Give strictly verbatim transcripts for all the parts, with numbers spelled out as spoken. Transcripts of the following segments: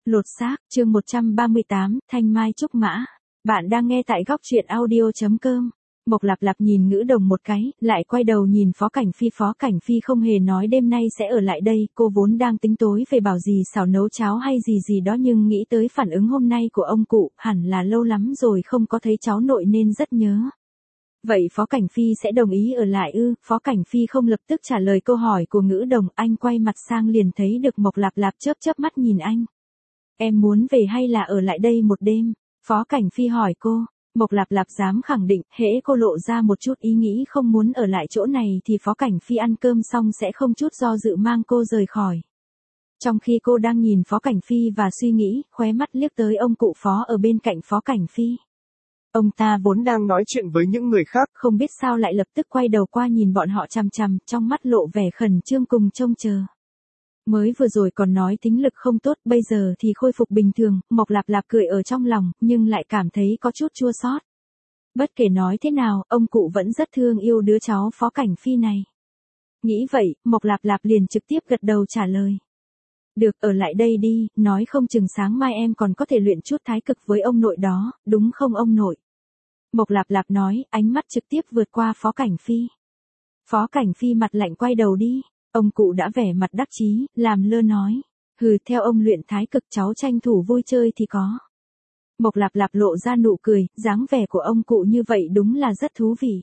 Lột xác, chương một trăm ba mươi tám, Thanh Mai Trúc Mã. Bạn đang nghe tại góc truyện audio chấm com. Mộc Lạp Lạp nhìn Ngữ Đồng một cái, lại quay đầu nhìn Phó Cảnh Phi. Phó Cảnh Phi không hề nói đêm nay sẽ ở lại đây, cô vốn đang tính tối về bảo gì xào nấu cháo hay gì gì đó, nhưng nghĩ tới phản ứng hôm nay của ông cụ, hẳn là lâu lắm rồi không có thấy cháu nội nên rất nhớ. Vậy Phó Cảnh Phi sẽ đồng ý ở lại ư? Phó Cảnh Phi không lập tức trả lời câu hỏi của Ngữ Đồng, anh quay mặt sang liền thấy được Mộc Lạp Lạp chớp chớp mắt nhìn anh. Em muốn về hay là ở lại đây một đêm? Phó Cảnh Phi hỏi cô. Mộc Lạp Lạp dám khẳng định, hễ cô lộ ra một chút ý nghĩ không muốn ở lại chỗ này thì Phó Cảnh Phi ăn cơm xong sẽ không chút do dự mang cô rời khỏi. Trong khi cô đang nhìn Phó Cảnh Phi và suy nghĩ, khóe mắt liếc tới ông cụ Phó ở bên cạnh Phó Cảnh Phi. Ông ta vốn đang nói chuyện với những người khác, không biết sao lại lập tức quay đầu qua nhìn bọn họ chằm chằm, trong mắt lộ vẻ khẩn trương cùng trông chờ. Mới vừa rồi còn nói tính lực không tốt, bây giờ thì khôi phục bình thường. Mộc Lạp Lạp cười ở trong lòng, nhưng lại cảm thấy có chút chua xót. Bất kể nói thế nào, ông cụ vẫn rất thương yêu đứa cháu Phó Cảnh Phi này. Nghĩ vậy, Mộc Lạp Lạp liền trực tiếp gật đầu trả lời. Được, ở lại đây đi, nói không chừng sáng mai em còn có thể luyện chút thái cực với ông nội đó, đúng không ông nội? Mộc Lạp Lạp nói, ánh mắt trực tiếp vượt qua Phó Cảnh Phi. Phó Cảnh Phi mặt lạnh quay đầu đi. Ông cụ đã vẻ mặt đắc chí, làm lơ nói. Hừ, theo ông luyện thái cực cháu tranh thủ vui chơi thì có. Mộc Lạp Lạp lộ ra nụ cười, dáng vẻ của ông cụ như vậy đúng là rất thú vị.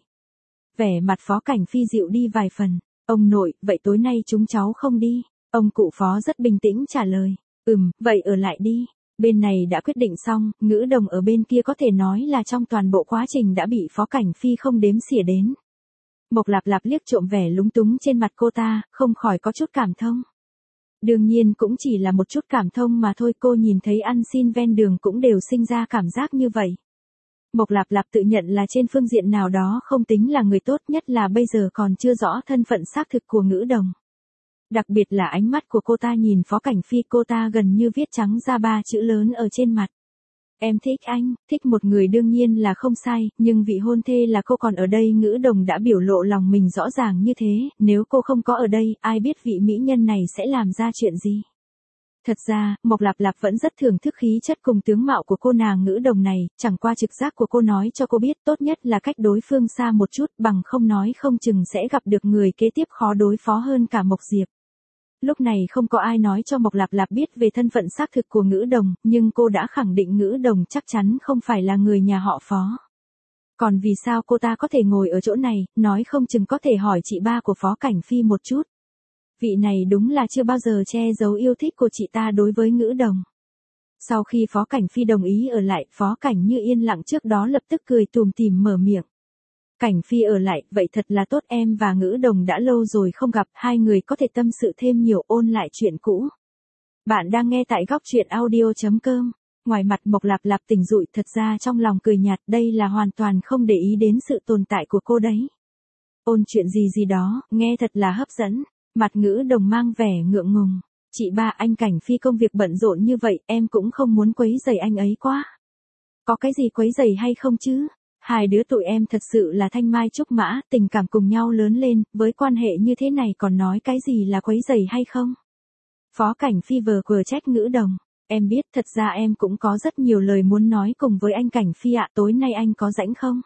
Vẻ mặt Phó Cảnh Phi dịu đi vài phần. Ông nội, vậy tối nay chúng cháu không đi? Ông cụ Phó rất bình tĩnh trả lời. Ừm, vậy ở lại đi. Bên này đã quyết định xong, Ngữ Đồng ở bên kia có thể nói là trong toàn bộ quá trình đã bị Phó Cảnh Phi không đếm xỉa đến. Mộc Lạp Lạp liếc trộm vẻ lúng túng trên mặt cô ta, không khỏi có chút cảm thông. Đương nhiên cũng chỉ là một chút cảm thông mà thôi, cô nhìn thấy ăn xin ven đường cũng đều sinh ra cảm giác như vậy. Mộc Lạp Lạp tự nhận là trên phương diện nào đó không tính là người tốt, nhất là bây giờ còn chưa rõ thân phận xác thực của Ngữ Đồng. Đặc biệt là ánh mắt của cô ta nhìn Phó Cảnh Phi, cô ta gần như viết trắng ra ba chữ lớn ở trên mặt. Em thích anh, thích một người đương nhiên là không sai, nhưng vị hôn thê là cô còn ở đây. Ngữ Đồng đã biểu lộ lòng mình rõ ràng như thế, nếu cô không có ở đây, ai biết vị mỹ nhân này sẽ làm ra chuyện gì. Thật ra, Mộc Lạp Lạp vẫn rất thưởng thức khí chất cùng tướng mạo của cô nàng Ngữ Đồng này, chẳng qua trực giác của cô nói cho cô biết tốt nhất là cách đối phương xa một chút, bằng không nói không chừng sẽ gặp được người kế tiếp khó đối phó hơn cả Mộc Diệp. Lúc này không có ai nói cho Mộc Lạp Lạp biết về thân phận xác thực của Ngữ Đồng, nhưng cô đã khẳng định Ngữ Đồng chắc chắn không phải là người nhà họ Phó. Còn vì sao cô ta có thể ngồi ở chỗ này, nói không chừng có thể hỏi chị ba của Phó Cảnh Phi một chút. Vị này đúng là chưa bao giờ che giấu yêu thích của chị ta đối với Ngữ Đồng. Sau khi Phó Cảnh Phi đồng ý ở lại, Phó Cảnh Như yên lặng trước đó lập tức cười tùm tìm mở miệng. Cảnh Phi ở lại, vậy thật là tốt, em và Ngữ Đồng đã lâu rồi không gặp, hai người có thể tâm sự thêm nhiều, ôn lại chuyện cũ. Bạn đang nghe tại góc truyện audio chấm com. Ngoài mặt Mộc Lạp Lạp tỉnh rụi, thật ra trong lòng cười nhạt, đây là hoàn toàn không để ý đến sự tồn tại của cô đấy. Ôn chuyện gì gì đó, nghe thật là hấp dẫn. Mặt Ngữ Đồng mang vẻ ngượng ngùng. Chị ba, anh Cảnh Phi công việc bận rộn như vậy, em cũng không muốn quấy rầy anh ấy quá. Có cái gì quấy rầy hay không chứ? Hai đứa tụi em thật sự là thanh mai trúc mã, tình cảm cùng nhau lớn lên, với quan hệ như thế này còn nói cái gì là quấy rầy hay không? Phó Cảnh Phi vờ vừa trách Ngữ Đồng. Em biết, thật ra em cũng có rất nhiều lời muốn nói cùng với anh Cảnh Phi ạ, tối nay anh có rảnh không?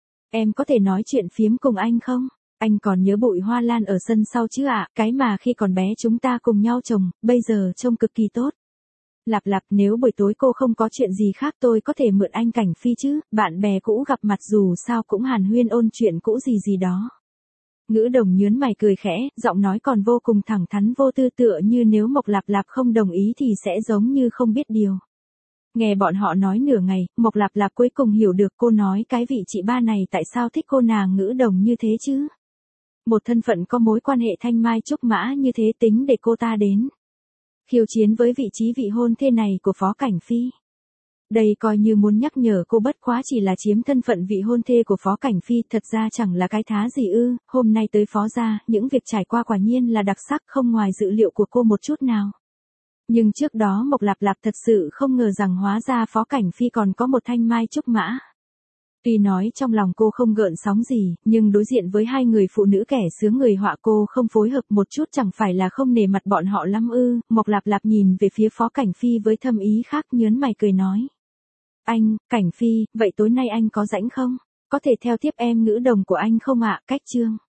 Em có thể nói chuyện phiếm cùng anh không? Anh còn nhớ bụi hoa lan ở sân sau chứ ạ, cái mà khi còn bé chúng ta cùng nhau trồng, bây giờ trông cực kỳ tốt. Lạp Lạp, nếu buổi tối cô không có chuyện gì khác tôi có thể mượn anh Cảnh Phi chứ, bạn bè cũ gặp mặt dù sao cũng hàn huyên ôn chuyện cũ gì gì đó. Ngữ Đồng nhớn mày cười khẽ, giọng nói còn vô cùng thẳng thắn vô tư, tựa như nếu Mộc Lạp Lạp không đồng ý thì sẽ giống như không biết điều. Nghe bọn họ nói nửa ngày, Mộc Lạp Lạp cuối cùng hiểu được cô nói cái vị chị ba này tại sao thích cô nàng Ngữ Đồng như thế chứ. Một thân phận có mối quan hệ thanh mai trúc mã như thế tính để cô ta đến khiêu chiến với vị trí vị hôn thê này của Phó Cảnh Phi. Đây coi như muốn nhắc nhở cô bất quá chỉ là chiếm thân phận vị hôn thê của Phó Cảnh Phi, thật ra chẳng là cái thá gì ư. Hôm nay tới Phó gia, những việc trải qua quả nhiên là đặc sắc, không ngoài dự liệu của cô một chút nào. Nhưng trước đó Mộc Lạp Lạp thật sự không ngờ rằng hóa ra Phó Cảnh Phi còn có một thanh mai trúc mã. Tuy nói trong lòng cô không gợn sóng gì, nhưng đối diện với hai người phụ nữ kẻ sướng người họa cô không phối hợp một chút chẳng phải là không nể mặt bọn họ lắm ư. Mộc Lạp Lạp nhìn về phía Phó Cảnh Phi với thâm ý khác, nhớn mày cười nói. Anh, Cảnh Phi, vậy tối nay anh có rảnh không? Có thể theo tiếp em ngữ đồng của anh không ạ? Cách chương.